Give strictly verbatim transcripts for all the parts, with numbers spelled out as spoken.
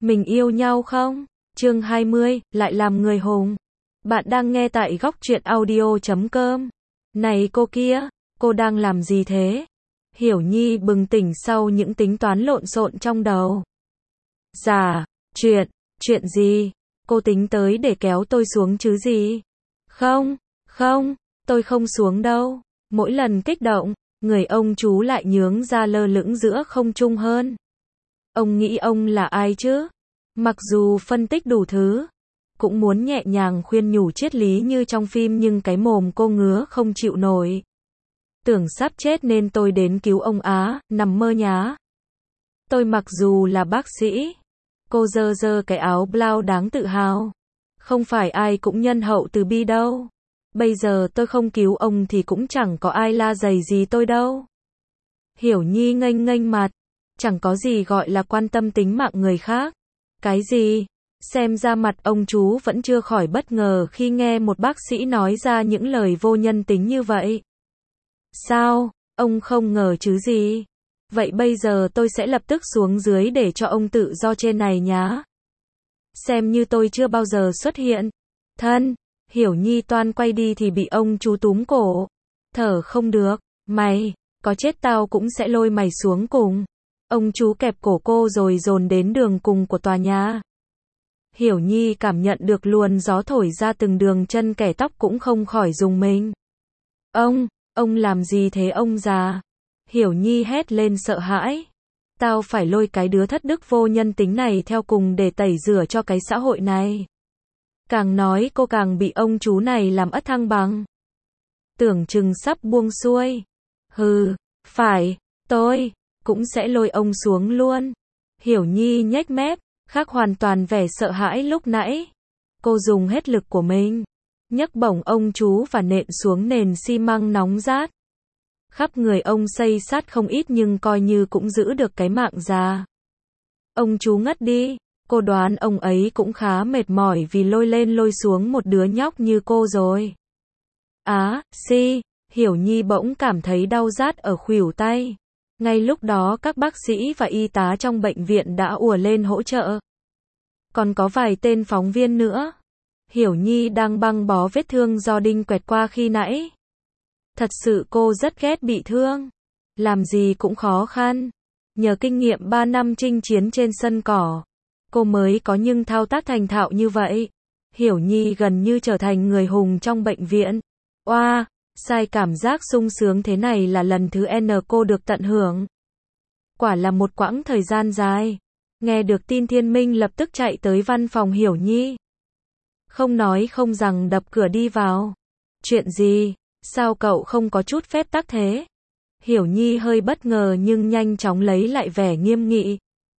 Mình yêu nhau không? Chương hai mươi, lại làm người hùng. Bạn đang nghe tại góc truyện audio chấm com. Này cô kia, cô đang làm gì thế? Hiểu Nhi bừng tỉnh sau những tính toán lộn xộn trong đầu. Dạ, chuyện, chuyện gì? Cô tính tới để kéo tôi xuống chứ gì? Không, không, tôi không xuống đâu. Mỗi lần kích động, người ông chú lại nhướng ra lơ lửng giữa không trung hơn. Ông nghĩ ông là ai chứ? Mặc dù phân tích đủ thứ, cũng muốn nhẹ nhàng khuyên nhủ triết lý như trong phim nhưng cái mồm cô ngứa không chịu nổi. Tưởng sắp chết nên tôi đến cứu ông á, nằm mơ nhá. Tôi mặc dù là bác sĩ. Cô giơ giơ cái áo blau đáng tự hào. Không phải ai cũng nhân hậu từ bi đâu. Bây giờ tôi không cứu ông thì cũng chẳng có ai la giày gì tôi đâu. Hiểu Nhi nghênh nghênh mặt. Chẳng có gì gọi là quan tâm tính mạng người khác. Cái gì? Xem ra mặt ông chú vẫn chưa khỏi bất ngờ khi nghe một bác sĩ nói ra những lời vô nhân tính như vậy. Sao? Ông không ngờ chứ gì? Vậy bây giờ tôi sẽ lập tức xuống dưới để cho ông tự do trên này nhá. Xem như tôi chưa bao giờ xuất hiện. Thân, Hiểu Nhi toan quay đi thì bị ông chú túm cổ. Thở không được, mày, có chết tao cũng sẽ lôi mày xuống cùng. Ông chú kẹp cổ cô rồi dồn đến đường cùng của tòa nhà. Hiểu Nhi cảm nhận được luồng gió thổi ra từng đường chân kẻ tóc cũng không khỏi rùng mình. Ông, ông làm gì thế ông già? Hiểu Nhi hét lên sợ hãi. Tao phải lôi cái đứa thất đức vô nhân tính này theo cùng để tẩy rửa cho cái xã hội này. Càng nói cô càng bị ông chú này làm ất thăng bằng. Tưởng chừng sắp buông xuôi. Hừ, phải, tôi cũng sẽ lôi ông xuống luôn. Hiểu Nhi nhếch mép, khác hoàn toàn vẻ sợ hãi lúc nãy. Cô dùng hết lực của mình, nhấc bổng ông chú và nện xuống nền xi măng nóng rát. Khắp người ông xây sát không ít nhưng coi như cũng giữ được cái mạng già. Ông chú ngất đi, cô đoán ông ấy cũng khá mệt mỏi vì lôi lên lôi xuống một đứa nhóc như cô rồi. Á, si, Hiểu Nhi bỗng cảm thấy đau rát ở khuỷu tay. Ngay lúc đó các bác sĩ và y tá trong bệnh viện đã ùa lên hỗ trợ. Còn có vài tên phóng viên nữa. Hiểu Nhi đang băng bó vết thương do đinh quẹt qua khi nãy. Thật sự cô rất ghét bị thương. Làm gì cũng khó khăn. Nhờ kinh nghiệm ba năm chinh chiến trên sân cỏ, cô mới có những thao tác thành thạo như vậy. Hiểu Nhi gần như trở thành người hùng trong bệnh viện. Oa! Sai cảm giác sung sướng thế này là lần thứ N cô được tận hưởng. Quả là một quãng thời gian dài. Nghe được tin Thiên Minh lập tức chạy tới văn phòng Hiểu Nhi. Không nói không rằng đập cửa đi vào. Chuyện gì? Sao cậu không có chút phép tắc thế? Hiểu Nhi hơi bất ngờ nhưng nhanh chóng lấy lại vẻ nghiêm nghị.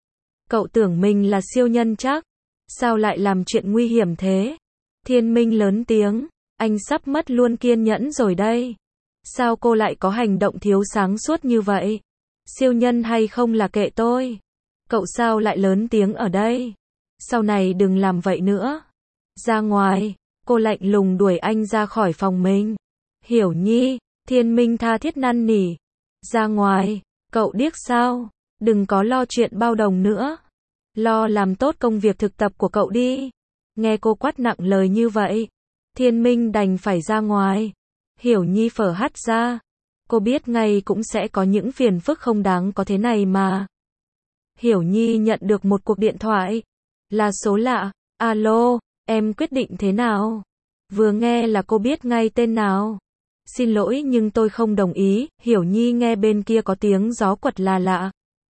Cậu tưởng mình là siêu nhân chắc? Sao lại làm chuyện nguy hiểm thế? Thiên Minh lớn tiếng. Anh sắp mất luôn kiên nhẫn rồi đây. Sao cô lại có hành động thiếu sáng suốt như vậy? Siêu nhân hay không là kệ tôi. Cậu sao lại lớn tiếng ở đây? Sau này đừng làm vậy nữa. Ra ngoài, cô lạnh lùng đuổi anh ra khỏi phòng mình. Hiểu Nhi, Thiên Minh tha thiết năn nỉ. Ra ngoài, cậu điếc sao? Đừng có lo chuyện bao đồng nữa. Lo làm tốt công việc thực tập của cậu đi. Nghe cô quát nặng lời như vậy, Thiên Minh đành phải ra ngoài. Hiểu Nhi phở hắt ra. Cô biết ngay cũng sẽ có những phiền phức không đáng có thế này mà. Hiểu Nhi nhận được một cuộc điện thoại. Là số lạ. Alo, em quyết định thế nào? Vừa nghe là cô biết ngay tên nào. Xin lỗi nhưng tôi không đồng ý. Hiểu Nhi nghe bên kia có tiếng gió quật là lạ.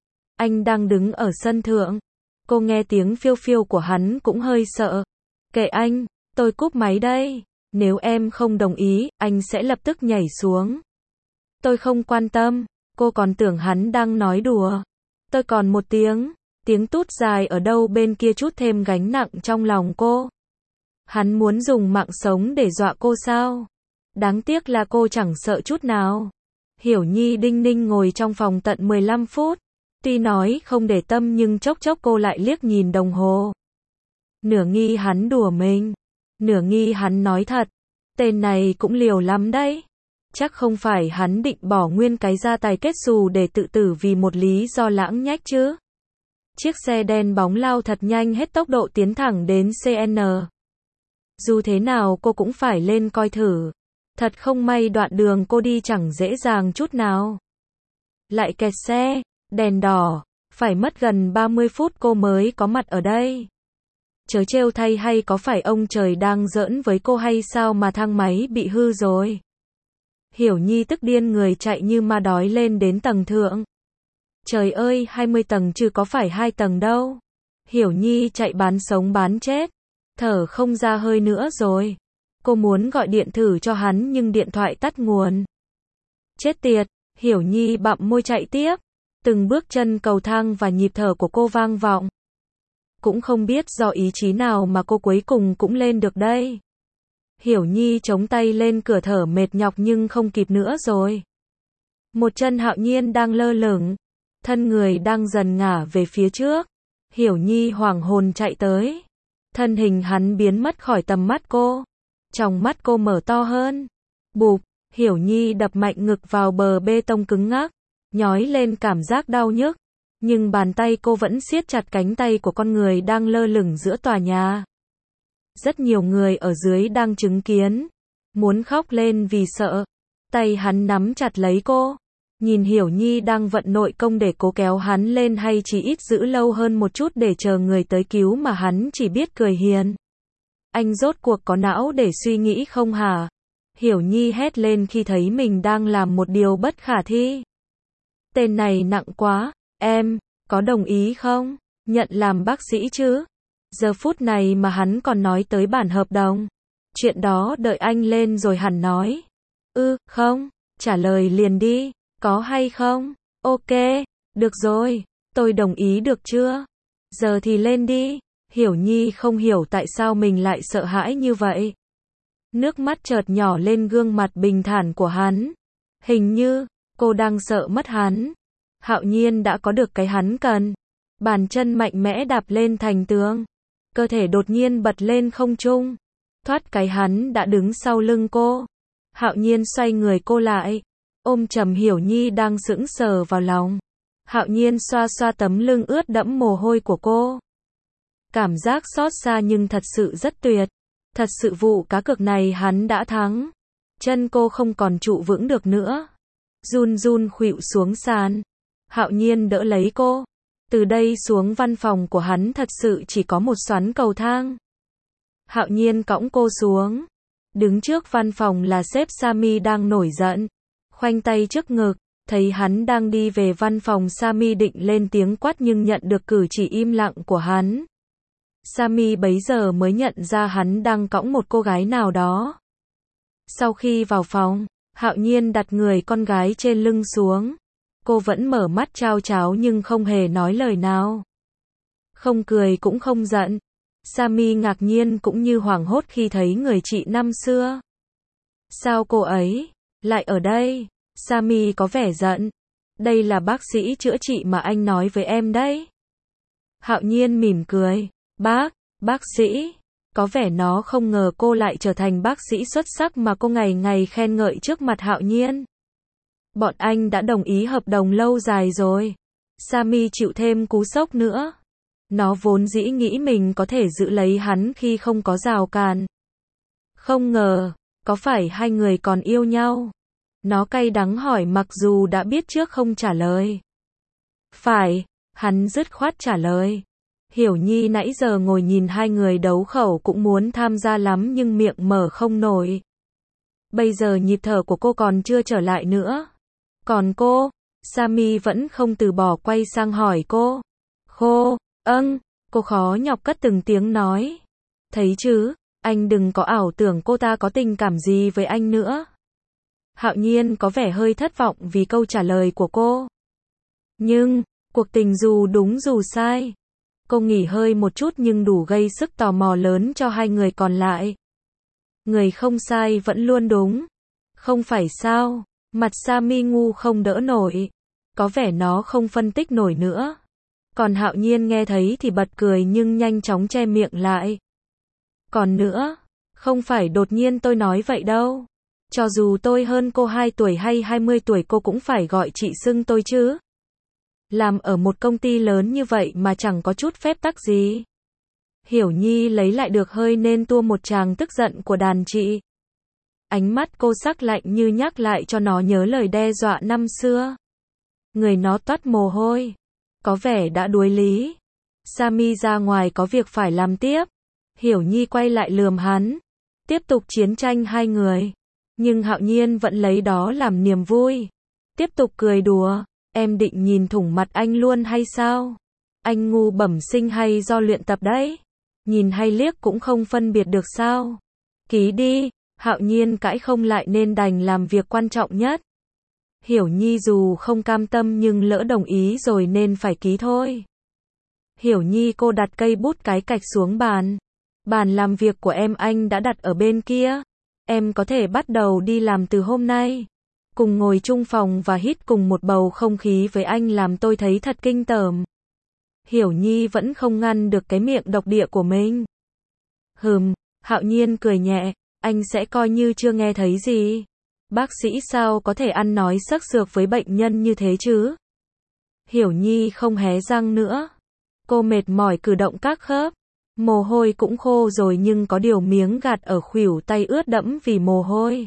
Anh đang đứng ở sân thượng. Cô nghe tiếng phiêu phiêu của hắn cũng hơi sợ. Kệ anh. Tôi cúp máy đây. Nếu em không đồng ý, anh sẽ lập tức nhảy xuống. Tôi không quan tâm. Cô còn tưởng hắn đang nói đùa. Tôi còn một tiếng. Tiếng tút dài ở đâu bên kia chút thêm gánh nặng trong lòng cô. Hắn muốn dùng mạng sống để dọa cô sao? Đáng tiếc là cô chẳng sợ chút nào. Hiểu Nhi đinh ninh ngồi trong phòng tận mười lăm phút. Tuy nói không để tâm nhưng chốc chốc cô lại liếc nhìn đồng hồ. Nửa nghi hắn đùa mình. Nửa nghi hắn nói thật. Tên này cũng liều lắm đấy. Chắc không phải hắn định bỏ nguyên cái gia tài kết xù để tự tử vì một lý do lãng nhách chứ. Chiếc xe đen bóng lao thật nhanh hết tốc độ tiến thẳng đến xê en. Dù thế nào cô cũng phải lên coi thử. Thật không may đoạn đường cô đi chẳng dễ dàng chút nào. Lại kẹt xe, đèn đỏ, phải mất gần ba mươi phút cô mới có mặt ở đây. Chớ trêu thay, hay có phải ông trời đang giỡn với cô hay sao mà thang máy bị hư rồi? Hiểu Nhi tức điên người chạy như ma đói lên đến tầng thượng. Trời ơi, hai mươi tầng chứ có phải hai tầng đâu. Hiểu Nhi chạy bán sống bán chết, thở không ra hơi nữa rồi. Cô muốn gọi điện thử cho hắn nhưng điện thoại tắt nguồn. Chết tiệt, Hiểu Nhi bặm môi chạy tiếp. Từng bước chân cầu thang và nhịp thở của cô vang vọng. Cũng không biết do ý chí nào mà cô cuối cùng cũng lên được đây. Hiểu Nhi chống tay lên cửa thở mệt nhọc nhưng không kịp nữa rồi. Một chân Hạo Nhiên đang lơ lửng, thân người đang dần ngả về phía trước. Hiểu Nhi hoảng hồn chạy tới. Thân hình hắn biến mất khỏi tầm mắt cô. Tròng mắt cô mở to hơn. Bụp, Hiểu Nhi đập mạnh ngực vào bờ bê tông cứng ngắc, nhói lên cảm giác đau nhức. Nhưng bàn tay cô vẫn siết chặt cánh tay của con người đang lơ lửng giữa tòa nhà. Rất nhiều người ở dưới đang chứng kiến. Muốn khóc lên vì sợ. Tay hắn nắm chặt lấy cô. Nhìn Hiểu Nhi đang vận nội công để cố kéo hắn lên hay chỉ ít giữ lâu hơn một chút để chờ người tới cứu mà hắn chỉ biết cười hiền. Anh rốt cuộc có não để suy nghĩ không hả? Hiểu Nhi hét lên khi thấy mình đang làm một điều bất khả thi. Tên này nặng quá, em, có đồng ý không? Nhận làm bác sĩ chứ? Giờ phút này mà hắn còn nói tới bản hợp đồng. Chuyện đó đợi anh lên rồi hẳn nói. Ừ, không, trả lời liền đi, có hay không? Ok, được rồi, tôi đồng ý được chưa? Giờ thì lên đi. Hiểu Nhi không hiểu tại sao mình lại sợ hãi như vậy. Nước mắt chợt nhỏ lên gương mặt bình thản của hắn. Hình như, cô đang sợ mất hắn. Hạo Nhiên đã có được cái hắn cần. Bàn chân mạnh mẽ đạp lên thành tường. Cơ thể đột nhiên bật lên không trung. Thoát cái hắn đã đứng sau lưng cô. Hạo Nhiên xoay người cô lại. Ôm chầm Hiểu Nhi đang sững sờ vào lòng. Hạo Nhiên xoa xoa tấm lưng ướt đẫm mồ hôi của cô. Cảm giác xót xa nhưng thật sự rất tuyệt. Thật sự vụ cá cược này hắn đã thắng. Chân cô không còn trụ vững được nữa. Run run khuỵu xuống sàn. Hạo Nhiên đỡ lấy cô. Từ đây xuống văn phòng của hắn thật sự chỉ có một xoắn cầu thang. Hạo Nhiên cõng cô xuống. Đứng trước văn phòng là sếp Sami đang nổi giận. Khoanh tay trước ngực. Thấy hắn đang đi về văn phòng, Sami định lên tiếng quát nhưng nhận được cử chỉ im lặng của hắn. Sami bấy giờ mới nhận ra hắn đang cõng một cô gái nào đó. Sau khi vào phòng, Hạo Nhiên đặt người con gái trên lưng xuống. Cô vẫn mở mắt chao cháo nhưng không hề nói lời nào. Không cười cũng không giận. Sami ngạc nhiên cũng như hoảng hốt khi thấy người chị năm xưa. Sao cô ấy lại ở đây? Sami có vẻ giận. Đây là bác sĩ chữa trị mà anh nói với em đấy. Hạo Nhiên mỉm cười. Bác, bác sĩ. Có vẻ nó không ngờ cô lại trở thành bác sĩ xuất sắc mà cô ngày ngày khen ngợi trước mặt Hạo Nhiên. Bọn anh đã đồng ý hợp đồng lâu dài rồi. Sami chịu thêm cú sốc nữa. Nó vốn dĩ nghĩ mình có thể giữ lấy hắn khi không có rào cản. Không ngờ, có phải hai người còn yêu nhau? Nó cay đắng hỏi mặc dù đã biết trước không trả lời. Phải, hắn dứt khoát trả lời. Hiểu Nhi nãy giờ ngồi nhìn hai người đấu khẩu cũng muốn tham gia lắm nhưng miệng mở không nổi. Bây giờ nhịp thở của cô còn chưa trở lại nữa. Còn cô? Sami vẫn không từ bỏ quay sang hỏi cô. Khô, âng, cô khó nhọc cất từng tiếng nói. Thấy chứ, anh đừng có ảo tưởng cô ta có tình cảm gì với anh nữa. Hạo Nhiên có vẻ hơi thất vọng vì câu trả lời của cô. Nhưng, cuộc tình dù đúng dù sai. Cô nghỉ hơi một chút nhưng đủ gây sức tò mò lớn cho hai người còn lại. Người không sai vẫn luôn đúng. Không phải sao? Mặt Sami ngu không đỡ nổi. Có vẻ nó không phân tích nổi nữa. Còn Hạo Nhiên nghe thấy thì bật cười nhưng nhanh chóng che miệng lại. Còn nữa, không phải đột nhiên tôi nói vậy đâu. Cho dù tôi hơn cô hai tuổi hay hai mươi tuổi cô cũng phải gọi chị xưng tôi chứ. Làm ở một công ty lớn như vậy mà chẳng có chút phép tắc gì. Hiểu Nhi lấy lại được hơi nên tua một tràng tức giận của đàn chị. Ánh mắt cô sắc lạnh như nhắc lại cho nó nhớ lời đe dọa năm xưa. Người nó toát mồ hôi. Có vẻ đã đuối lý. Sami ra ngoài có việc phải làm tiếp. Hiểu Nhi quay lại lườm hắn. Tiếp tục chiến tranh hai người. Nhưng Hạo Nhiên vẫn lấy đó làm niềm vui. Tiếp tục cười đùa. Em định nhìn thủng mặt anh luôn hay sao? Anh ngu bẩm sinh hay do luyện tập đấy? Nhìn hay liếc cũng không phân biệt được sao? Ký đi. Hạo Nhiên cãi không lại nên đành làm việc quan trọng nhất. Hiểu Nhi dù không cam tâm nhưng lỡ đồng ý rồi nên phải ký thôi. Hiểu Nhi cô đặt cây bút cái cạch xuống bàn. Bàn làm việc của em anh đã đặt ở bên kia. Em có thể bắt đầu đi làm từ hôm nay. Cùng ngồi chung phòng và hít cùng một bầu không khí với anh làm tôi thấy thật kinh tởm. Hiểu Nhi vẫn không ngăn được cái miệng độc địa của mình. Hừm, Hạo Nhiên cười nhẹ, anh sẽ coi như chưa nghe thấy gì. Bác sĩ sao có thể ăn nói sắc sược với bệnh nhân như thế chứ? Hiểu Nhi không hé răng nữa. Cô mệt mỏi cử động các khớp. Mồ hôi cũng khô rồi nhưng có điều miếng gạt ở khuỷu tay ướt đẫm vì mồ hôi.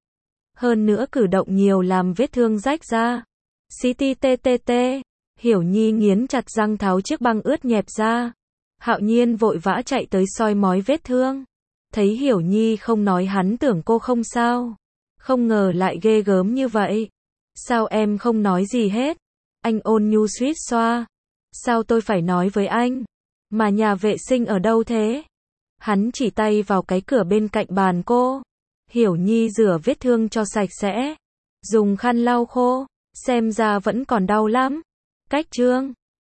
Hơn nữa cử động nhiều làm vết thương rách ra. xê tê tê tê tê. Hiểu Nhi nghiến chặt răng tháo chiếc băng ướt nhẹp ra. Hạo Nhiên vội vã chạy tới soi mói vết thương. Thấy Hiểu Nhi không nói hắn tưởng cô không sao. Không ngờ lại ghê gớm như vậy. Sao em không nói gì hết? Anh ôn nhu suýt xoa. Sao tôi phải nói với anh? Mà nhà vệ sinh ở đâu thế? Hắn chỉ tay vào cái cửa bên cạnh bàn cô. Hiểu Nhi rửa vết thương cho sạch sẽ. Dùng khăn lau khô. Xem ra vẫn còn đau lắm. Cách chương